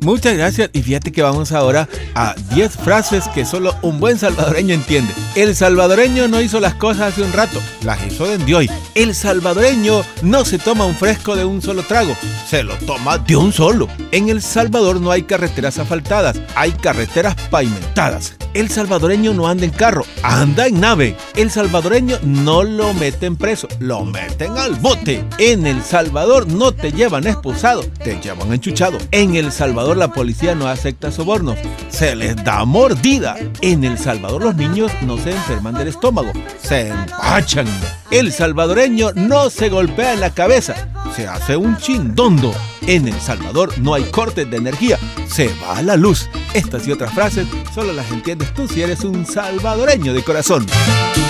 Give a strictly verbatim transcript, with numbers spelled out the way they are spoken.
Muchas gracias, y fíjate que vamos ahora a diez frases que solo un buen salvadoreño entiende. El salvadoreño no hizo las cosas hace un rato, las hizo desde hoy. El salvadoreño no se toma un fresco de un solo trago, se lo toma de un solo. En El Salvador no hay carreteras asfaltadas, hay carreteras pavimentadas. El salvadoreño no anda en carro, anda en nave. El salvadoreño no lo meten preso, lo meten al bote. En El Salvador no te llevan expulsado, te llevan enchuchado. En El Salvador la policía no acepta sobornos, se les da mordida. En El Salvador los niños no se enferman del estómago, se empachan. El salvadoreño no se golpea en la cabeza, se hace un chindondo. En El Salvador no hay cortes de energía, se va la luz. Estas y otras frases solo las entiendes tú si eres un salvadoreño de corazón.